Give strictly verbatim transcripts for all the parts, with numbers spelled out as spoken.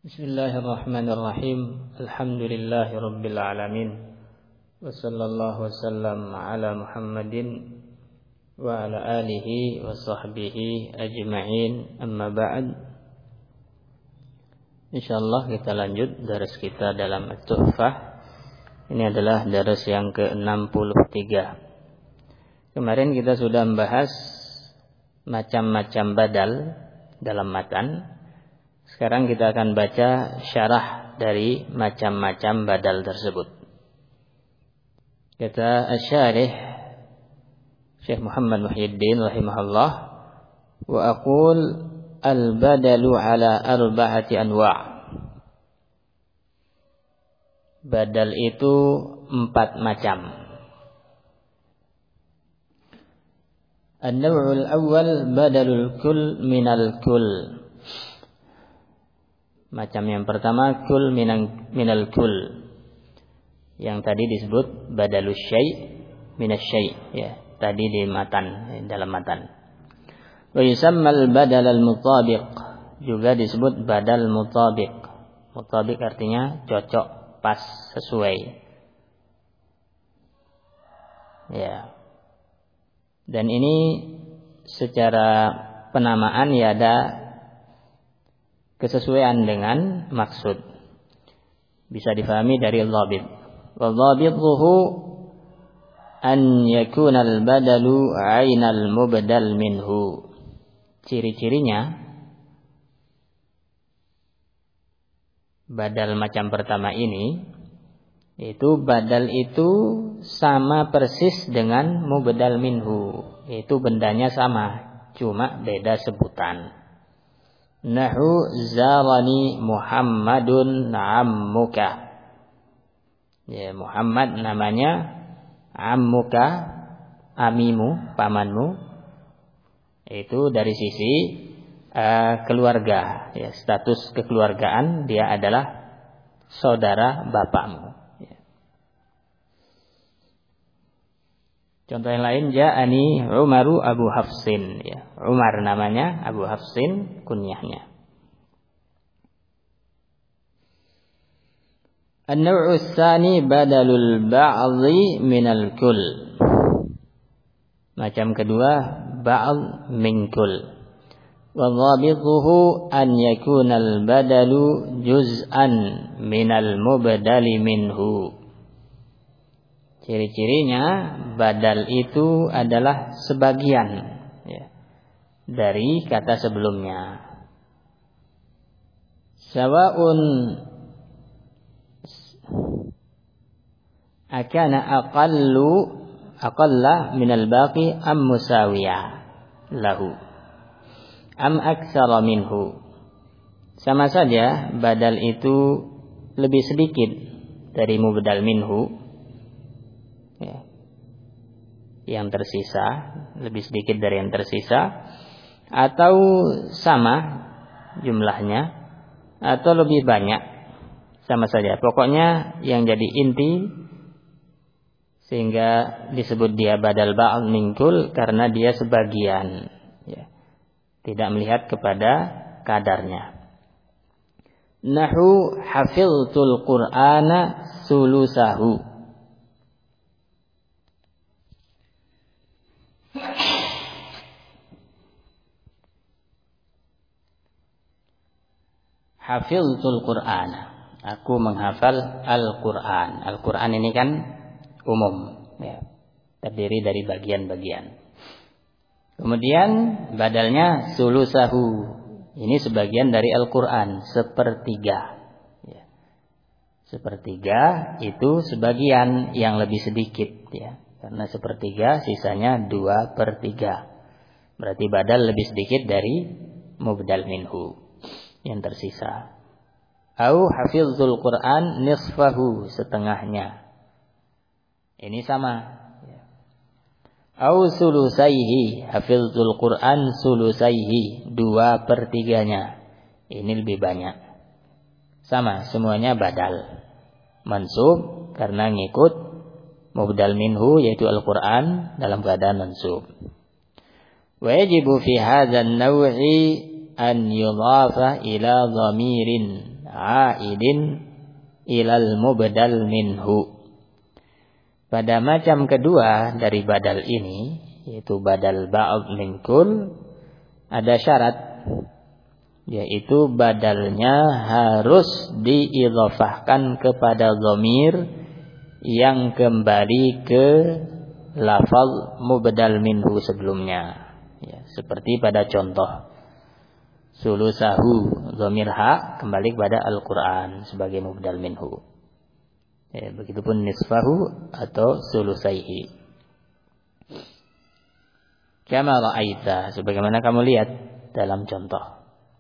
Bismillahirrahmanirrahim. Alhamdulillahirabbil alamin. Wa sallallahu wasallam ala Muhammadin wa ala alihi wa sahbihi ajma'in. Amma ba'd. Insyaallah kita lanjut daras kita dalam At-Tuhfah. Ini adalah daras yang ke enam puluh tiga. Kemarin kita sudah membahas macam-macam badal dalam matan. Sekarang kita akan baca syarah dari macam-macam badal tersebut. Kata asy-syarih Syekh Muhammad Muhyiddin rahimahullah, wa aqul al-badalu ala arba'ati anwa'. Badal itu empat macam. An-naw'ul awwal badalul kull minal kull. Macam yang pertama kul minal, minal kul. Yang tadi disebut badalus syai' minas syai', ya, tadi di matan, dalam matan. Wa yusammal badal al-mutabiq, juga disebut badal mutabiq. Mutabiq artinya cocok, pas, sesuai. Ya. Dan ini secara penamaan ya ada kesesuaian dengan maksud. Bisa difahami dari dhabit. Wa dhabituhu an yakuna al-badalu 'ainal mubdal minhu. Ciri-cirinya badal macam pertama ini, yaitu badal itu sama persis dengan mubdal minhu, yaitu bendanya sama, cuma beda sebutan. Nahu zarani Muhammadun ammuka. Ya, Muhammad namanya, ammuka amimu, pamanmu. Itu dari sisi uh, keluarga, ya, status kekeluargaan dia adalah saudara bapakmu. Ya. Contoh yang lain, ja'ani Umaru Abu Hafsin, ya. Umar namanya, Abu Hafsin kunyahnya. An-naw'u tsani badalul ba'dhi minal kull. Macam kedua, ba'd min kull. Wa dhabituhu an yakuna al-badalu juz'an minal mubdali minhu. Ciri-cirinya badal itu adalah sebagian, ya, dari kata sebelumnya. Sawa'un akana aqallu aqalla minal baqi am musawiyah lahu am aktsara minhu. Sama saja badal itu lebih sedikit dari mubdal minhu, ya, yang tersisa, lebih sedikit dari yang tersisa, atau sama jumlahnya, atau lebih banyak, sama saja. Pokoknya yang jadi inti sehingga disebut dia badal ba'd min kull karena dia sebagian, ya, tidak melihat kepada kadarnya. Nahu hafiztul Qur'ana sulusahu. Hafiztul Qur'an, aku menghafal Al-Qur'an. Al-Qur'an ini kan umum, ya, terdiri dari bagian-bagian. Kemudian badalnya sulusahu, ini sebagian dari Al-Qur'an, sepertiga, ya. Sepertiga itu sebagian yang lebih sedikit, ya, karena sepertiga sisanya dua per tiga. Berarti badal lebih sedikit dari mubdal minhu yang tersisa. Au hafizul Qur'an nisfahu, setengahnya. Ini sama. Au sulusaihi, hafizul Qur'an sulusaihi, dua per tiganya. Ini lebih banyak. Sama, semuanya badal. Mansub karena ngikut mubdal minhu yaitu Al-Qur'an dalam keadaan mansub. Wa yajibu fi hadzal naw'i an yudhafa ila dhamirin aidin ilal mubdal minhu. Pada macam kedua dari badal ini, yaitu badal ba'd min kull, ada syarat, yaitu badalnya harus diidhafahkan kepada dhamir yang kembali ke lafaz mubdal minhu sebelumnya. Ya, seperti pada contoh sulusahu, dhamir ha kembali kepada Al-Quran sebagai mubdal minhu. Ya, begitupun nisfahu atau sulusaihi. Kama ra'aita, sebagaimana kamu lihat dalam contoh.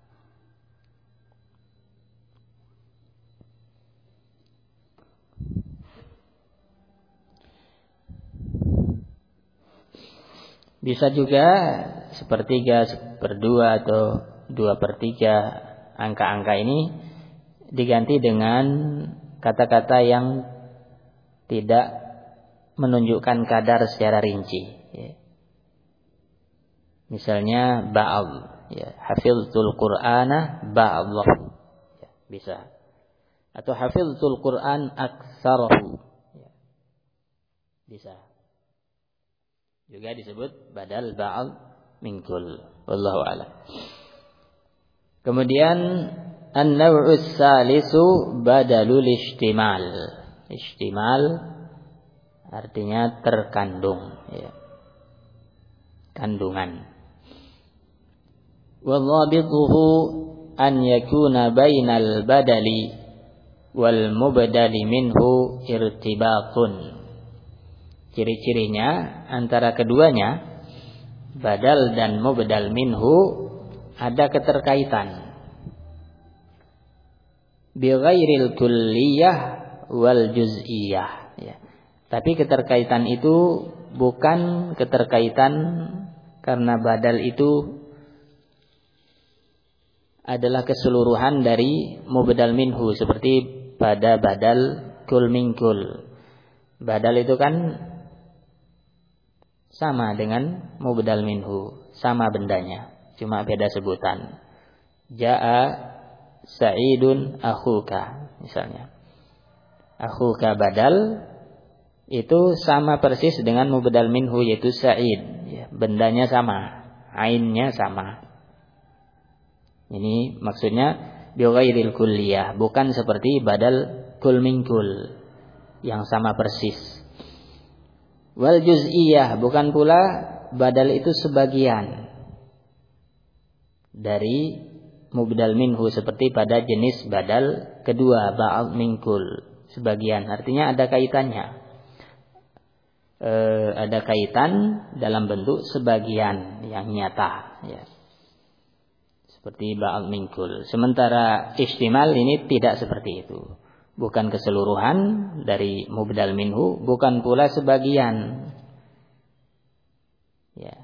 Bisa juga sepertiga, seperdua atau dua per tiga. Angka-angka ini diganti dengan kata-kata yang tidak menunjukkan kadar secara rinci. Ya. Misalnya ba'd, ya, hafiztul Qur'ana ba'dahu, ya, bisa. Atau hafiztul Qur'an aktsarahu, ya, bisa. Juga disebut badal ba'd min kull. Wallahu a'lam. Kemudian an-naw'us salisu badalul istimal. Istimal artinya terkandung, ya. Kandungan. Wa dhabituhu an yakuna bainal badali wal mubdali minhu irtibatun. Ciri-cirinya antara keduanya, badal dan mubdal minhu, ada keterkaitan. Bi ghairil kulliyah wal juz'iyah, ya. Tapi keterkaitan itu bukan keterkaitan karena badal itu adalah keseluruhan dari mubdal minhu, seperti pada badal kul min kul. Badal itu kan sama dengan mubdal minhu, sama bendanya, cuma beda sebutan. Ja'a Sa'idun akhuka, misalnya. Akhuka badal itu sama persis dengan mubdal minhu, yaitu Sa'id, ya, bendanya sama, ainnya sama. Ini maksudnya bi ghairil kulliyah, bukan seperti badal kul min kul yang sama persis. Wal juz'iyah, bukan pula badal itu sebagian dari mubdal minhu, seperti pada jenis badal kedua ba'd min kul, sebagian, artinya ada kaitannya. E, ada kaitan dalam bentuk sebagian yang nyata, ya. Seperti ba'd min kul. Sementara istimal ini tidak seperti itu. Bukan keseluruhan dari mubdal minhu, bukan pula sebagian. Ya.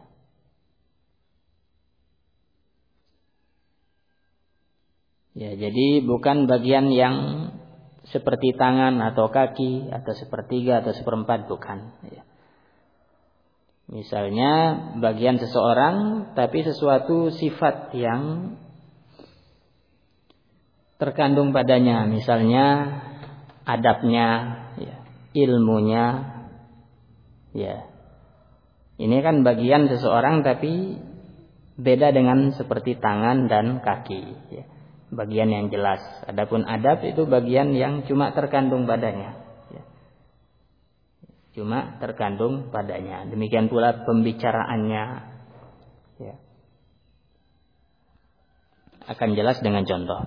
Ya, jadi bukan bagian yang seperti tangan atau kaki atau sepertiga atau seperempat, bukan. Ya. Misalnya bagian seseorang, tapi sesuatu sifat yang terkandung padanya, misalnya adabnya, ya, ilmunya, ya. Ini kan bagian seseorang tapi beda dengan seperti tangan dan kaki, ya. Bagian yang jelas. Adapun adab itu bagian yang cuma terkandung padanya, ya. Cuma terkandung padanya. Demikian pula pembicaraannya, ya. Akan jelas dengan contoh.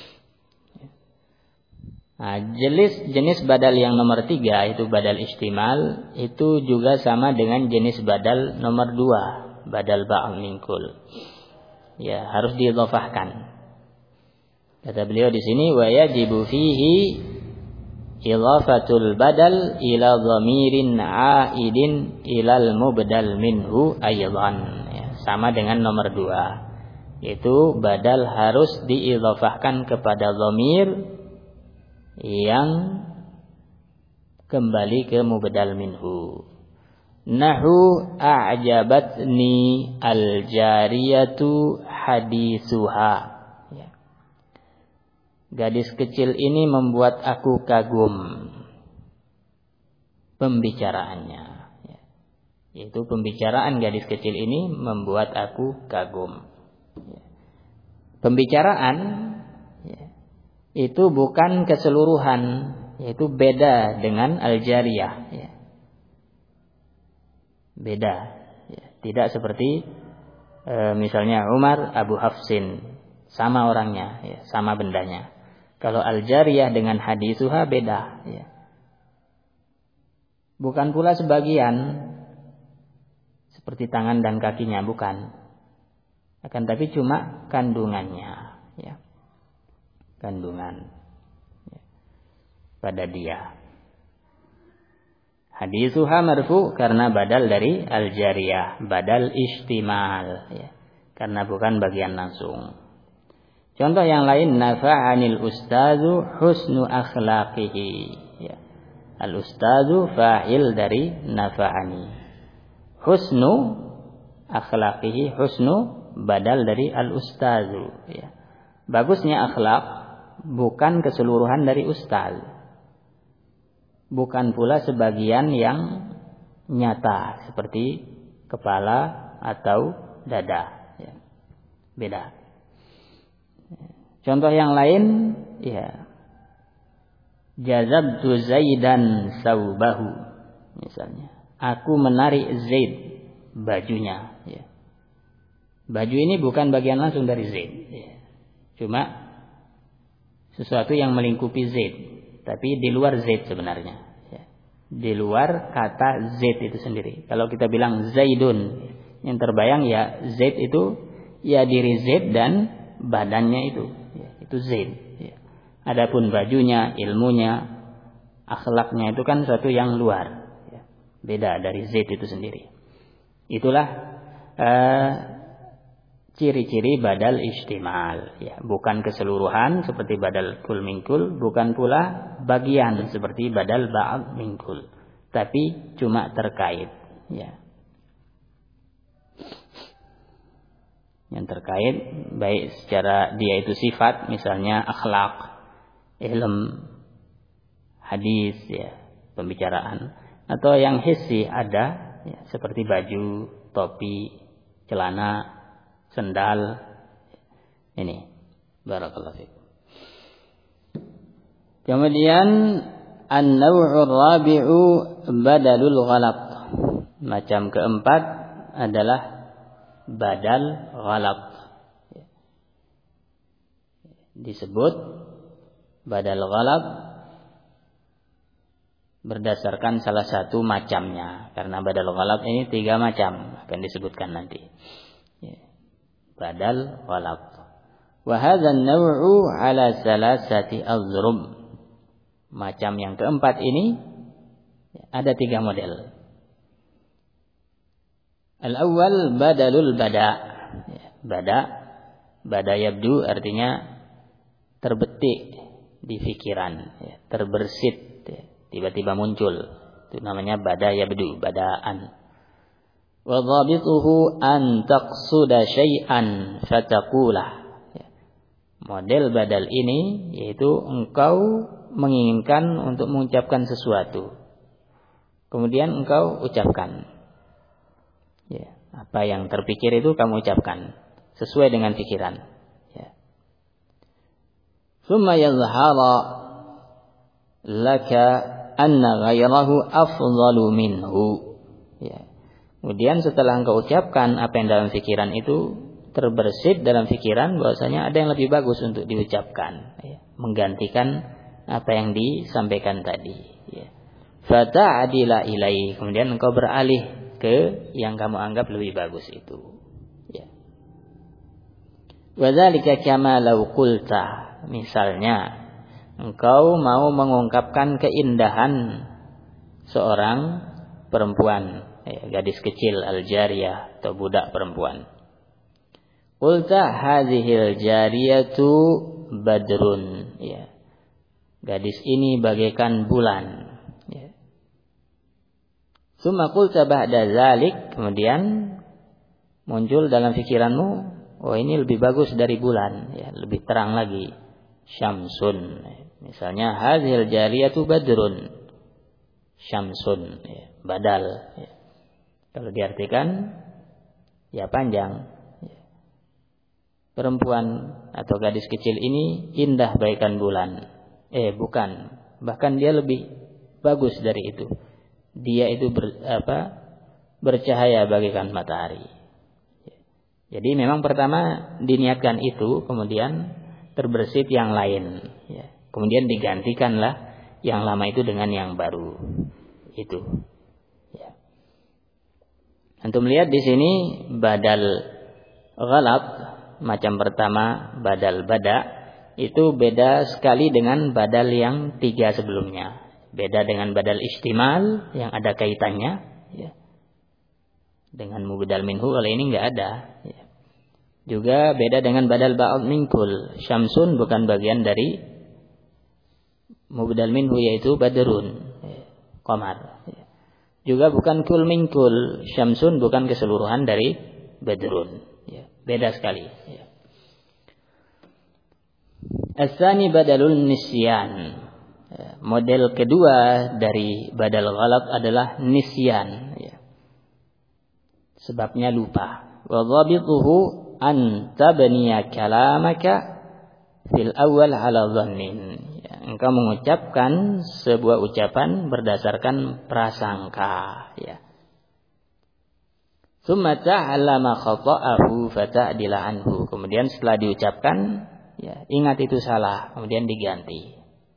Nah, jenis jenis badal yang nomor tiga, itu badal istimal, itu juga sama dengan jenis badal nomor dua, badal ba'd min kul. Ya, harus diidhafahkan. Kata beliau di sini, wa yajibu fihi idhafatul badal ila dhamirin a'idin ilal mubdal minhu aydan. Ya, sama dengan nomor dua, yaitu badal harus diidhafahkan kepada dhamir yang kembali ke mubdal minhu. Nahu a'jabatni al-jariyatu hadithuha, ya. gadis kecil ini membuat aku kagum pembicaraannya. Ya. Yaitu pembicaraan gadis kecil ini membuat aku kagum. Ya. Pembicaraan ya, itu bukan keseluruhan, yaitu beda dengan al-jariyah. Ya. Beda. Ya. Tidak seperti e, misalnya Umar Abu Hafsin, sama orangnya, ya, sama bendanya. Kalau al-jariyah dengan hadithuha beda. Ya. Bukan pula sebagian seperti tangan dan kakinya, bukan. Akan tapi cuma kandungannya, ya. Kandungan ya, pada dia. Hadithuha marfu karena badal dari al-jariyah, badal istimal ya, karena bukan bagian langsung. Contoh yang lain, nafa'anil ustazu husnu akhlaqihi ya. Al-ustazu fa'il dari nafa'ani. Husnu akhlaqihi, husnu badal dari al-ustazu ya. Bagusnya akhlak bukan keseluruhan dari ustaz. Bukan pula sebagian yang nyata seperti kepala atau dada ya. Beda. Contoh yang lain ya, jazabtu Zaidan saubahu misalnya. Aku menarik Zaid bajunya ya. Baju ini bukan bagian langsung dari Zaid ya. Cuma sesuatu yang melingkupi Zaid, tapi di luar Zaid sebenarnya ya. Di luar kata Zaid itu sendiri. Kalau kita bilang Zaidun, yang terbayang ya Zaid itu ya diri Zaid dan badannya itu ya, itu Zaid ya. Adapun bajunya, ilmunya, akhlaknya itu kan sesuatu yang luar ya. Beda dari Zaid itu sendiri. Itulah uh, ciri-ciri badal istimal ya, bukan keseluruhan seperti badal kul mingkul, bukan pula bagian seperti badal ba'd mingkul, tapi cuma terkait ya. Yang terkait baik secara dia itu sifat, misalnya akhlak, ilm, hadis ya, pembicaraan, atau yang hissi ada ya, seperti baju, topi, celana, sendal. Ini barakallahu fikum. Kemudian an-naw'ur rabi'u badalul ghalat. Macam keempat adalah badal ghalat. Disebut badal ghalat berdasarkan salah satu macamnya, karena badal ghalat ini tiga macam akan disebutkan nanti. Badal ghalat. Wa hadha an-naw'u 'ala salasati azrub. Macam yang keempat ini ada tiga model. Al-awwal badalul bada. Bada, bada yabdu artinya terbetik di pikiran, terbersit, tiba-tiba muncul. Itu namanya bada yabdu, badaan. Wa dhabituhu an taqsuda syai'an fataqulah. Model badal ini yaitu engkau menginginkan untuk mengucapkan sesuatu, kemudian engkau ucapkan. Ya, apa yang terpikir itu kamu ucapkan sesuai dengan pikiran. Ya. Tsumma yadhhara laka anna ghayrahu afdalu minhu. Ya. Kemudian setelah engkau ucapkan apa yang dalam pikiran itu, terbersit dalam pikiran bahwasanya ada yang lebih bagus untuk diucapkan, ya, menggantikan apa yang disampaikan tadi. Ya. Fata'adila ilaihi, kemudian engkau beralih ke yang kamu anggap lebih bagus itu. Ya. Wadzalika kama law qulta, misalnya engkau mau mengungkapkan keindahan seorang perempuan, ya, gadis kecil al-jariyah atau budak perempuan. Qulta hadhil jariyatu badrun, ya. Gadis ini bagaikan bulan, ya. Summa qulta ba'da dzalik, kemudian muncul dalam pikiranmu, oh ini lebih bagus dari bulan, ya, lebih terang lagi, syamsun. Misalnya hadhil jariyatu badrun syamsun, ya, badal. Ya. Kalau diartikan ya panjang. Ya. Perempuan atau gadis kecil ini indah bagaikan bulan. Eh bukan, bahkan dia lebih bagus dari itu. Dia itu ber, apa, bercahaya bagaikan matahari. Ya. Jadi memang pertama diniatkan itu, kemudian terbersit yang lain. Ya. Kemudian digantikanlah yang lama itu dengan yang baru. Itu. Ya. Antum lihat di sini badal ghalat macam pertama badal bada itu beda sekali dengan badal yang tiga sebelumnya. Beda dengan badal istimal yang ada kaitannya, ya. Dengan mubdal minhu, kalau ini enggak ada. Ya. Juga beda dengan badal ba'd minkul. Syamsun bukan bagian dari mubdal minhu, yaitu badrun, ya. Qamar. Ya. Juga bukan kul minkul. Syamsun bukan keseluruhan dari badrun. Ya. Beda sekali. Ya. As-tsani badalul nisyan. Model kedua dari badal ghalat adalah nisyan. Ya. Sebabnya lupa. Wa dhabituhu an tabniya kalamaka fil awal ala dhannin. Ya. Engkau mengucapkan sebuah ucapan berdasarkan prasangka. Ya. Tsumma ta'allama khata'ahu fata'dila anhu. Kemudian setelah diucapkan, ya, ingat itu salah, kemudian diganti.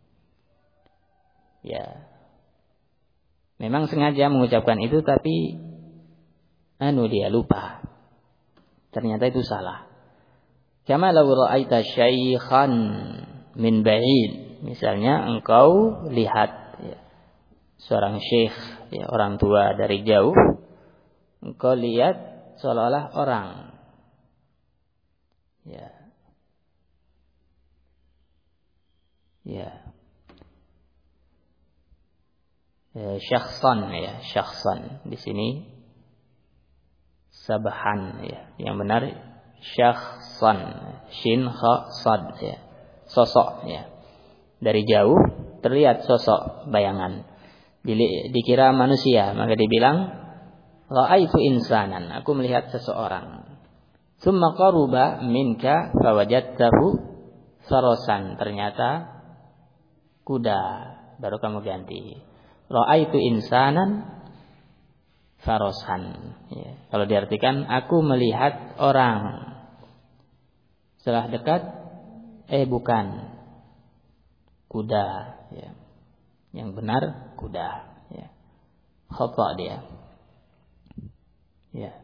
Ya. Memang sengaja mengucapkan itu, tapi anu dia lupa. Ternyata itu salah. Kama law ra'aita syaikhan min ba'id. Misalnya engkau lihat, ya, seorang syekh, ya, orang tua dari jauh. Engkau lihat seolah-olah orang. Ya. Ya. Ya, syakhsan, ya, syakhsan. Di sini sabahan, ya. Yang benar syakhsan, shin kha sad, ya. Sosok, ya. Dari jauh terlihat sosok, bayangan. Dikira manusia, maka dibilang ra'aitu insanan, aku melihat seseorang. Tsumma qaruba minka fawajadtahu farasan, ternyata kuda, baru kamu ganti. Ra'aitu insanan farasan. Ya. Kalau diartikan aku melihat orang. Setelah dekat, eh bukan, kuda. Ya. Yang benar kuda. Ya. Khata dia. Ya.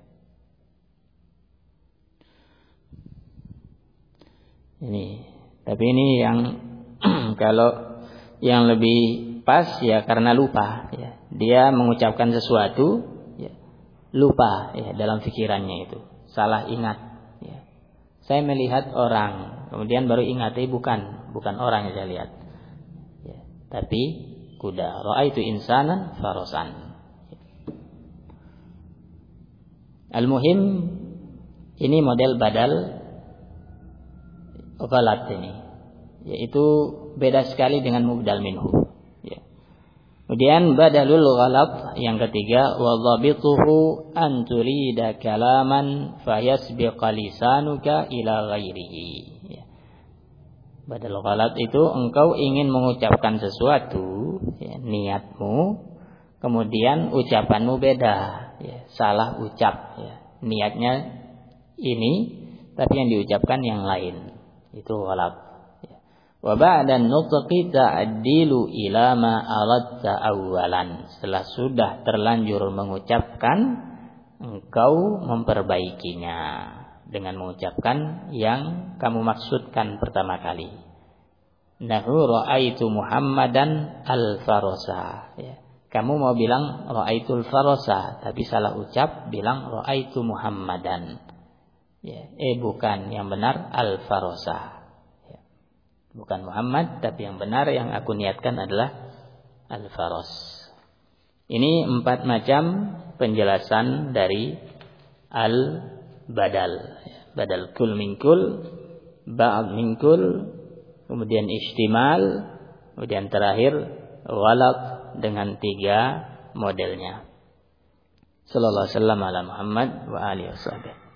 Ini, tapi ini yang kalau yang lebih pas, ya, karena lupa, ya. Dia mengucapkan sesuatu, ya, lupa, ya, dalam pikirannya itu, salah ingat, ya. Saya melihat orang, kemudian baru ingat, eh, bukan, bukan orang yang saya lihat, ya, tapi kuda. Ra'aitu insanan farasan. Al-muhim, ini model badal ghalat ini, yaitu beda sekali dengan mubdal minhu. Ya. Kemudian badalul ghalat yang ketiga, wa dhabituhu an turida kalaman fayasbiqa lisanuka ila ghairihi. Ya. Badal ghalat itu engkau ingin mengucapkan sesuatu, ya, niatmu, kemudian ucapanmu beda, ya, salah ucap, ya. Niatnya ini, tapi yang diucapkan yang lain. Itu ghalat. Wa ba'da nutqi ta'dilu ila ma aradta awwalan. Setelah sudah terlanjur mengucapkan, engkau memperbaikinya dengan mengucapkan yang kamu maksudkan pertama kali. Nahu ra'aitu Muhammadan al-farasa. Ya. Kamu mau bilang ra'aitul farasa, tapi salah ucap, bilang ra'aitu Muhammadan. Ya. Eh bukan, yang benar al-farasa. Bukan Muhammad, tapi yang benar yang aku niatkan adalah al-faras. Ini empat macam penjelasan dari al-badal. Badal kul min kul, ba'd min kul, kemudian istimal, kemudian terakhir ghalaq dengan tiga modelnya. Sallallahu alaihi wasallam ala Muhammad wa alihi wasallam.